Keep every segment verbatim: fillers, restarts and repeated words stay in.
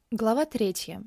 Глава третья.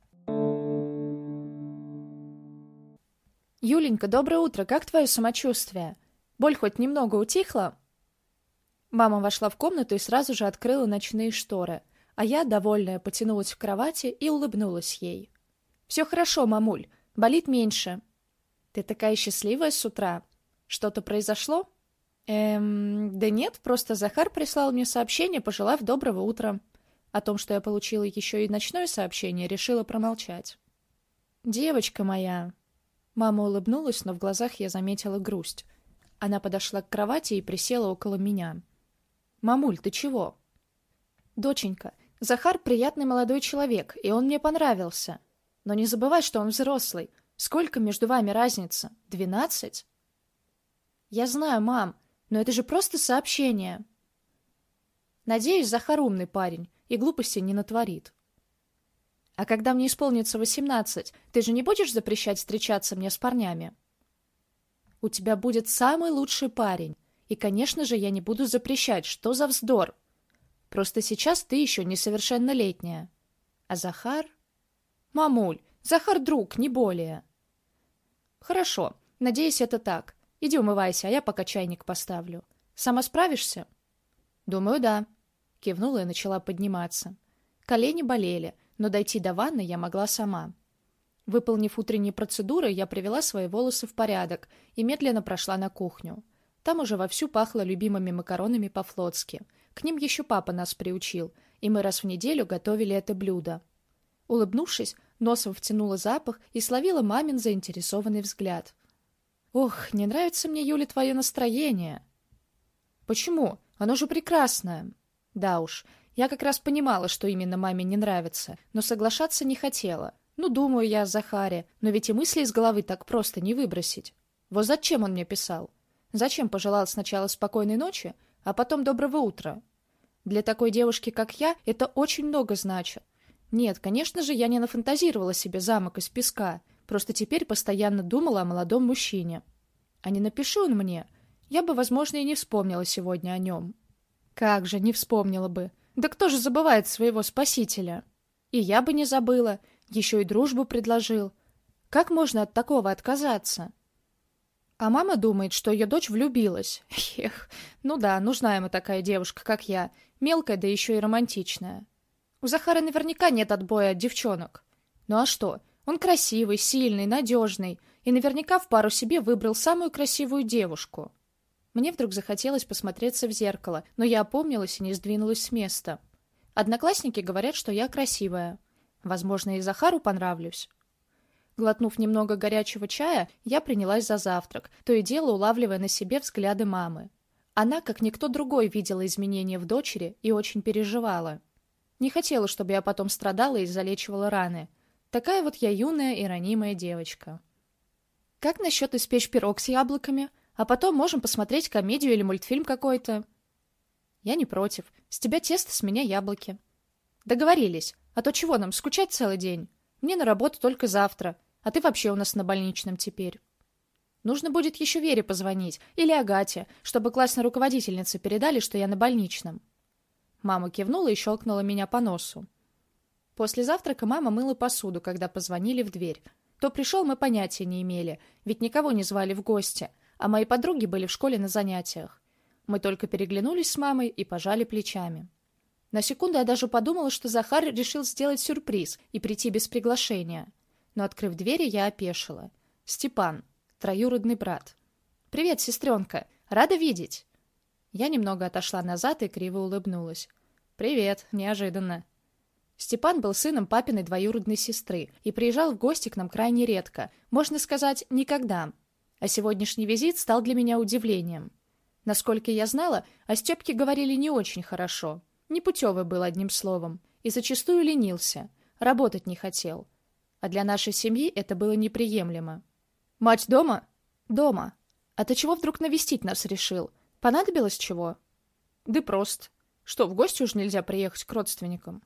«Юленька, доброе утро, как твое самочувствие? Боль хоть немного утихла?» Мама вошла в комнату и сразу же открыла ночные шторы, а я, довольная, потянулась в кровати и улыбнулась ей. «Все хорошо, мамуль, болит меньше». «Ты такая счастливая с утра. Что-то произошло?» «Эм, да нет, просто Захар прислал мне сообщение, пожелав доброго утра». О том, что я получила еще и ночное сообщение, решила промолчать. «Девочка моя...» Мама улыбнулась, но в глазах я заметила грусть. Она подошла к кровати и присела около меня. «Мамуль, ты чего?» «Доченька, Захар приятный молодой человек, и он мне понравился. Но не забывай, что он взрослый. Сколько между вами разница? Двенадцать?» «Я знаю, мам, но это же просто сообщение». «Надеюсь, Захар умный парень и глупости не натворит. А когда мне исполнится восемнадцать, ты же не будешь запрещать встречаться мне с парнями?» «У тебя будет самый лучший парень, и, конечно же, я не буду запрещать, что за вздор. Просто сейчас ты еще несовершеннолетняя. А Захар...» «Мамуль, Захар друг, не более». «Хорошо, надеюсь, это так. Иди умывайся, а я пока чайник поставлю. Сама справишься?» «Думаю, да», — кивнула и начала подниматься. Колени болели, но дойти до ванны я могла сама. Выполнив утренние процедуры, я привела свои волосы в порядок и медленно прошла на кухню. Там уже вовсю пахло любимыми макаронами по-флотски. К ним еще папа нас приучил, и мы раз в неделю готовили это блюдо. Улыбнувшись, носом втянула запах и словила мамин заинтересованный взгляд. «Ох, не нравится мне, Юля, твое настроение». «Почему? Оно же прекрасное». «Да уж, я как раз понимала, что именно маме не нравится, но соглашаться не хотела. Ну, думаю я о Захаре, но ведь и мысли из головы так просто не выбросить. Вот зачем он мне писал? Зачем пожелал сначала спокойной ночи, а потом доброго утра? Для такой девушки, как я, это очень много значит. Нет, конечно же, я не нафантазировала себе замок из песка, просто теперь постоянно думала о молодом мужчине. А не напиши он мне, я бы, возможно, и не вспомнила сегодня о нем». «Как же, не вспомнила бы. Да кто же забывает своего спасителя?» «И я бы не забыла, еще и дружбу предложил. Как можно от такого отказаться?» А мама думает, что ее дочь влюбилась. Эх, ну да, нужна ему такая девушка, как я, мелкая, да еще и романтичная. У Захара наверняка нет отбоя от девчонок. Ну а что? Он красивый, сильный, надежный, и наверняка в пару себе выбрал самую красивую девушку. Мне вдруг захотелось посмотреться в зеркало, но я опомнилась и не сдвинулась с места. Одноклассники говорят, что я красивая. Возможно, и Захару понравлюсь. Глотнув немного горячего чая, я принялась за завтрак, то и дело улавливая на себе взгляды мамы. Она, как никто другой, видела изменения в дочери и очень переживала. Не хотела, чтобы я потом страдала и залечивала раны. Такая вот я юная и ранимая девочка. «Как насчет испечь пирог с яблоками? А потом можем посмотреть комедию или мультфильм какой-то». «Я не против. С тебя тесто, с меня яблоки». «Договорились. А то чего нам, скучать целый день? Мне на работу только завтра, а ты вообще у нас на больничном теперь». «Нужно будет еще Вере позвонить или Агате, чтобы классной руководительнице передали, что я на больничном». Мама кивнула и щелкнула меня по носу. После завтрака мама мыла посуду, когда позвонили в дверь. Кто пришел, мы понятия не имели, ведь никого не звали в гости, а мои подруги были в школе на занятиях. Мы только переглянулись с мамой и пожали плечами. На секунду я даже подумала, что Захар решил сделать сюрприз и прийти без приглашения. Но, открыв двери, я опешила. Степан, троюродный брат. «Привет, сестренка. Рада видеть». Я немного отошла назад и криво улыбнулась. «Привет, неожиданно». Степан был сыном папиной двоюродной сестры и приезжал в гости к нам крайне редко, можно сказать, никогда. А сегодняшний визит стал для меня удивлением. Насколько я знала, о Степке говорили не очень хорошо. Непутевый был, одним словом, и зачастую ленился, работать не хотел. А для нашей семьи это было неприемлемо. «Мать дома?» «Дома. А ты чего вдруг навестить нас решил? Понадобилось чего?» «Да просто. Что, в гости уж нельзя приехать к родственникам?»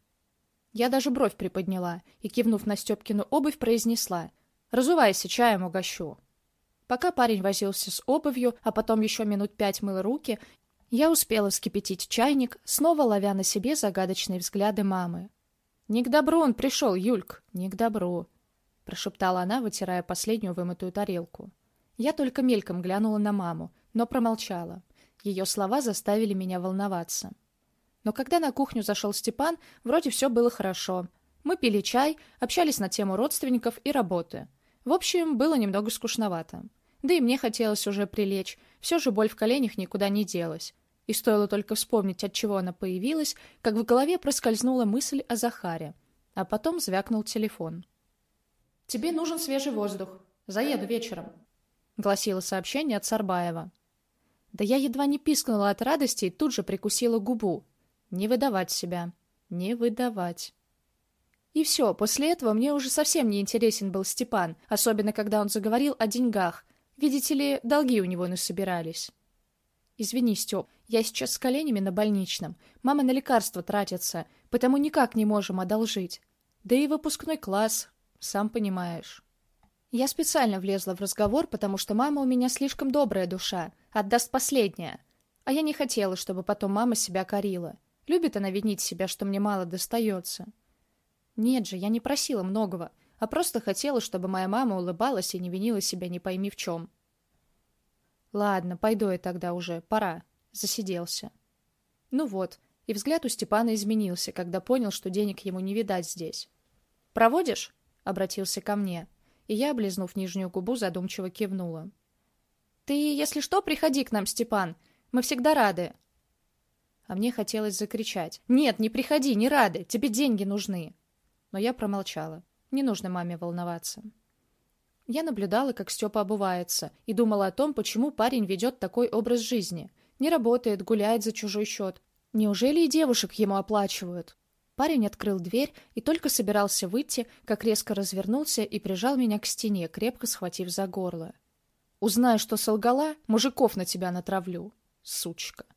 Я даже бровь приподняла и, кивнув на Степкину обувь, произнесла: «Разувайся, чаем угощу». Пока парень возился с обувью, а потом еще минут пять мыл руки, я успела вскипятить чайник, снова ловя на себе загадочные взгляды мамы. «Не к добру он пришел, Юльк, не к добру», — прошептала она, вытирая последнюю вымытую тарелку. Я только мельком глянула на маму, но промолчала. Ее слова заставили меня волноваться. Но когда на кухню зашел Степан, вроде все было хорошо. Мы пили чай, общались на тему родственников и работы. В общем, было немного скучновато. Да и мне хотелось уже прилечь, все же боль в коленях никуда не делась. И стоило только вспомнить, от чего она появилась, как в голове проскользнула мысль о Захаре. А потом звякнул телефон. «Тебе нужен свежий воздух. Заеду вечером», — гласило сообщение от Сарбаева. Да я едва не пискнула от радости и тут же прикусила губу. Не выдавать себя. Не выдавать. И все, после этого мне уже совсем не интересен был Степан, особенно когда он заговорил о деньгах. Видите ли, долги у него насобирались. «Извини, Степ, я сейчас с коленями на больничном. Мама на лекарства тратится, потому никак не можем одолжить. Да и выпускной класс, сам понимаешь». Я специально влезла в разговор, потому что мама у меня слишком добрая душа, отдаст последнее. А я не хотела, чтобы потом мама себя корила. Любит она винить себя, что мне мало достается. Нет же, я не просила многого, а просто хотела, чтобы моя мама улыбалась и не винила себя не пойми в чем. Ладно, пойду я тогда уже, пора. Засиделся. Ну вот, и взгляд у Степана изменился, когда понял, что денег ему не видать здесь. «Проводишь?» — обратился ко мне, и я, облизнув нижнюю губу, задумчиво кивнула. «Ты, если что, приходи к нам, Степан, мы всегда рады». А мне хотелось закричать: «Нет, не приходи, не рады, тебе деньги нужны». Но я промолчала. Не нужно маме волноваться. Я наблюдала, как Степа обувается, и думала о том, почему парень ведет такой образ жизни. Не работает, гуляет за чужой счет. Неужели и девушек ему оплачивают? Парень открыл дверь и только собирался выйти, как резко развернулся и прижал меня к стене, крепко схватив за горло. «Узнаю, что солгала, мужиков на тебя натравлю, сучка».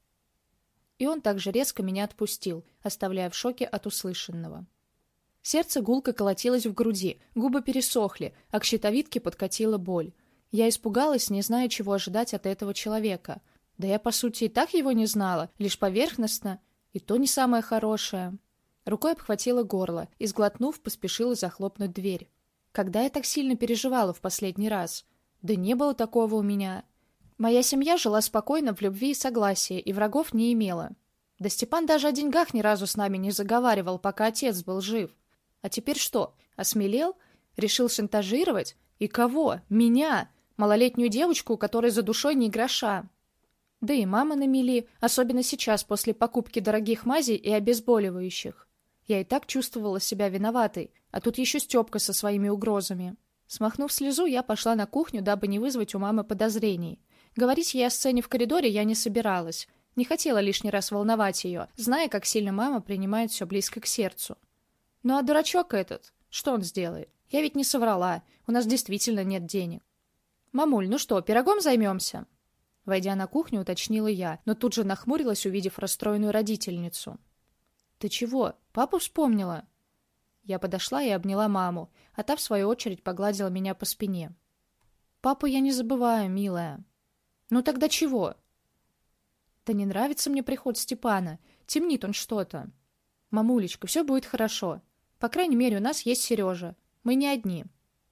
И он также резко меня отпустил, оставляя в шоке от услышанного. Сердце гулко колотилось в груди, губы пересохли, а к щитовидке подкатила боль. Я испугалась, не зная, чего ожидать от этого человека. Да я, по сути, и так его не знала, лишь поверхностно, и то не самое хорошее. Рукой обхватила горло и, сглотнув, поспешила захлопнуть дверь. Когда я так сильно переживала в последний раз? Да не было такого у меня. Моя семья жила спокойно в любви и согласии, и врагов не имела. Да Степан даже о деньгах ни разу с нами не заговаривал, пока отец был жив. А теперь что, осмелел? Решил шантажировать? И кого? Меня? Малолетнюю девочку, у которой за душой ни гроша. Да и мама на мели, особенно сейчас, после покупки дорогих мазей и обезболивающих. Я и так чувствовала себя виноватой, а тут еще Степка со своими угрозами. Смахнув слезу, я пошла на кухню, дабы не вызвать у мамы подозрений. Говорить ей о сцене в коридоре я не собиралась. Не хотела лишний раз волновать ее, зная, как сильно мама принимает все близко к сердцу. Ну а дурачок этот, что он сделает? Я ведь не соврала, у нас действительно нет денег. «Мамуль, ну что, пирогом займемся?» Войдя на кухню, уточнила я, но тут же нахмурилась, увидев расстроенную родительницу. «Ты чего, папу вспомнила?» Я подошла и обняла маму, а та, в свою очередь, погладила меня по спине. «Папу я не забываю, милая». «Ну тогда чего?» «Да не нравится мне приход Степана, темнит он что-то». «Мамулечка, все будет хорошо. По крайней мере, у нас есть Сережа. Мы не одни».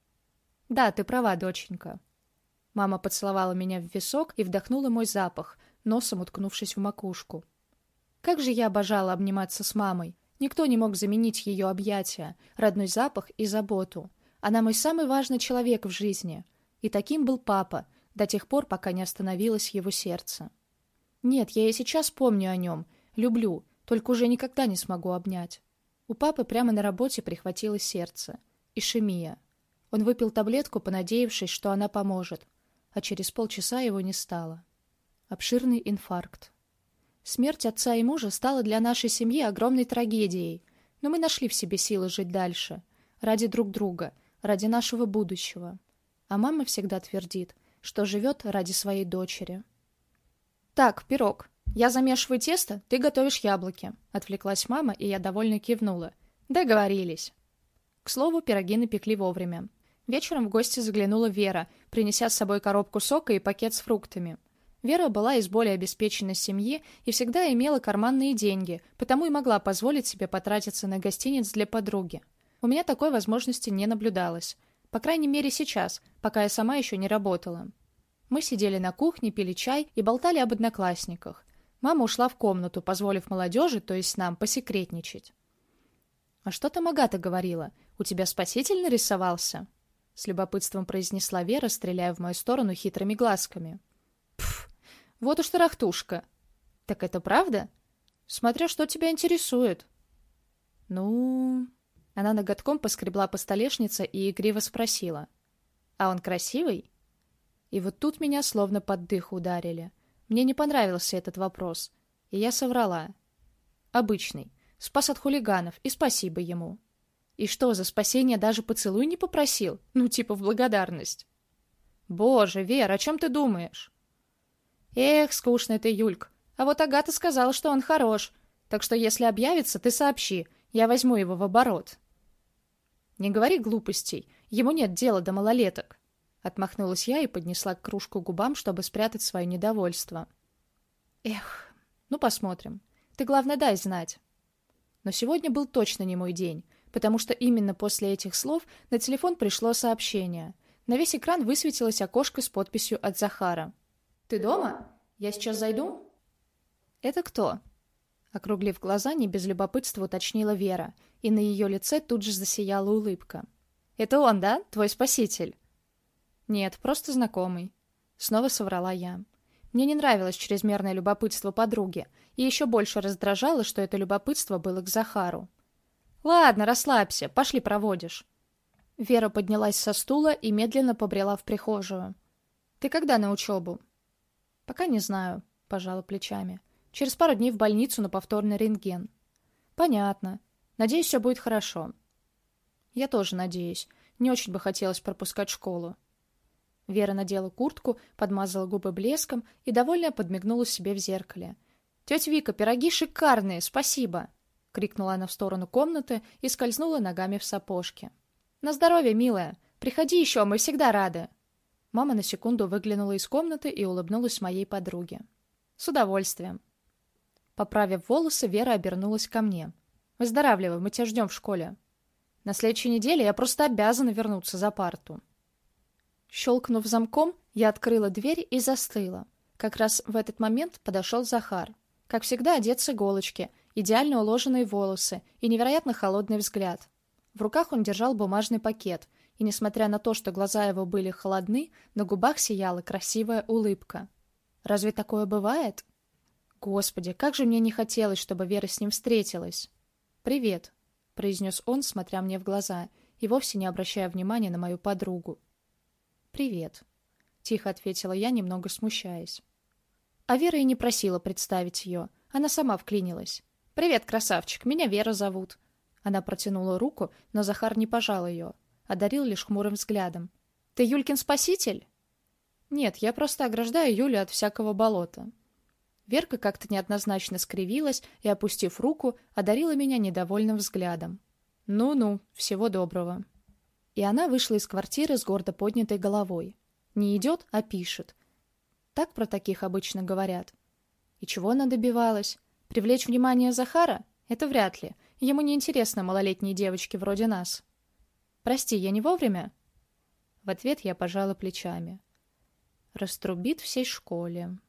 «Да, ты права, доченька». Мама поцеловала меня в висок и вдохнула мой запах, носом уткнувшись в макушку. Как же я обожала обниматься с мамой. Никто не мог заменить ее объятия, родной запах и заботу. Она мой самый важный человек в жизни. И таким был папа, до тех пор, пока не остановилось его сердце. Нет, я и сейчас помню о нем, люблю, только уже никогда не смогу обнять. У папы прямо на работе прихватило сердце. Ишемия. Он выпил таблетку, понадеявшись, что она поможет, а через полчаса его не стало. Обширный инфаркт. Смерть отца и мужа стала для нашей семьи огромной трагедией, но мы нашли в себе силы жить дальше, ради друг друга, ради нашего будущего. А мама всегда твердит, что живет ради своей дочери. «Так, пирог. Я замешиваю тесто, ты готовишь яблоки», — отвлеклась мама, и я довольно кивнула. «Договорились». К слову, пироги напекли вовремя. Вечером в гости заглянула Вера, принеся с собой коробку сока и пакет с фруктами. Вера была из более обеспеченной семьи и всегда имела карманные деньги, потому и могла позволить себе потратиться на гостиниц для подруги. У меня такой возможности не наблюдалось. По крайней мере сейчас, пока я сама еще не работала. Мы сидели на кухне, пили чай и болтали об одноклассниках. Мама ушла в комнату, позволив молодежи, то есть нам, посекретничать. «А что там Агата говорила? У тебя спаситель нарисовался?» С любопытством произнесла Вера, стреляя в мою сторону хитрыми глазками. «Пф, вот уж тарахтушка. Так это правда? Смотря что тебя интересует». «Ну...» Она ноготком поскребла по столешнице и игриво спросила. «А он красивый?» И вот тут меня словно под дых ударили. Мне не понравился этот вопрос, и я соврала. «Обычный. Спас от хулиганов, и спасибо ему». И что, за спасение даже поцелуй не попросил? Ну, типа в благодарность. «Боже, Вер, о чем ты думаешь?» «Эх, скучный ты, Юльк. А вот Агата сказала, что он хорош. Так что, если объявится, ты сообщи. Я возьму его в оборот». «Не говори глупостей. Ему нет дела до малолеток». Отмахнулась я и поднесла кружку к губам, чтобы спрятать свое недовольство. «Эх, ну посмотрим. Ты, главное, дай знать». Но сегодня был точно не мой день, потому что именно после этих слов на телефон пришло сообщение. На весь экран высветилось окошко с подписью от Захара. «Ты дома? Я сейчас зайду?» «Это кто?» Округлив глаза, не без любопытства уточнила Вера, и на ее лице тут же засияла улыбка. «Это он, да? Твой спаситель?» «Нет, просто знакомый». Снова соврала я. Мне не нравилось чрезмерное любопытство подруги, и еще больше раздражало, что это любопытство было к Захару. «Ладно, расслабься, пошли проводишь». Вера поднялась со стула и медленно побрела в прихожую. «Ты когда на учебу?» «Пока не знаю», — пожала плечами. «Через пару дней в больницу на повторный рентген». «Понятно. Надеюсь, все будет хорошо». «Я тоже надеюсь. Не очень бы хотелось пропускать школу». Вера надела куртку, подмазала губы блеском и довольно подмигнула себе в зеркале. «Тетя Вика, пироги шикарные, спасибо!» — крикнула она в сторону комнаты и скользнула ногами в сапожки. «На здоровье, милая! Приходи еще, мы всегда рады!» Мама на секунду выглянула из комнаты и улыбнулась моей подруге. «С удовольствием!» Поправив волосы, Вера обернулась ко мне. «Выздоравливай, мы тебя ждем в школе. На следующей неделе я просто обязана вернуться за парту». Щелкнув замком, я открыла дверь и застыла. Как раз в этот момент подошел Захар. Как всегда, одет с иголочки, идеально уложенные волосы и невероятно холодный взгляд. В руках он держал бумажный пакет, и, несмотря на то, что глаза его были холодны, на губах сияла красивая улыбка. Разве такое бывает? Господи, как же мне не хотелось, чтобы Вера с ним встретилась. «Привет», — произнес он, смотря мне в глаза, и вовсе не обращая внимания на мою подругу. «Привет», — тихо ответила я, немного смущаясь. А Вера и не просила представить ее. Она сама вклинилась. «Привет, красавчик, меня Вера зовут». Она протянула руку, но Захар не пожал ее, одарил лишь хмурым взглядом. «Ты Юлькин спаситель?» «Нет, я просто ограждаю Юлю от всякого болота». Верка как-то неоднозначно скривилась и, опустив руку, одарила меня недовольным взглядом. «Ну-ну, всего доброго». И она вышла из квартиры с гордо поднятой головой. Не идет, а пишет. Так про таких обычно говорят. И чего она добивалась? Привлечь внимание Захара? Это вряд ли. Ему не интересно малолетние девочки вроде нас. «Прости, я не вовремя?» В ответ я пожала плечами. «Раструбит всей школе».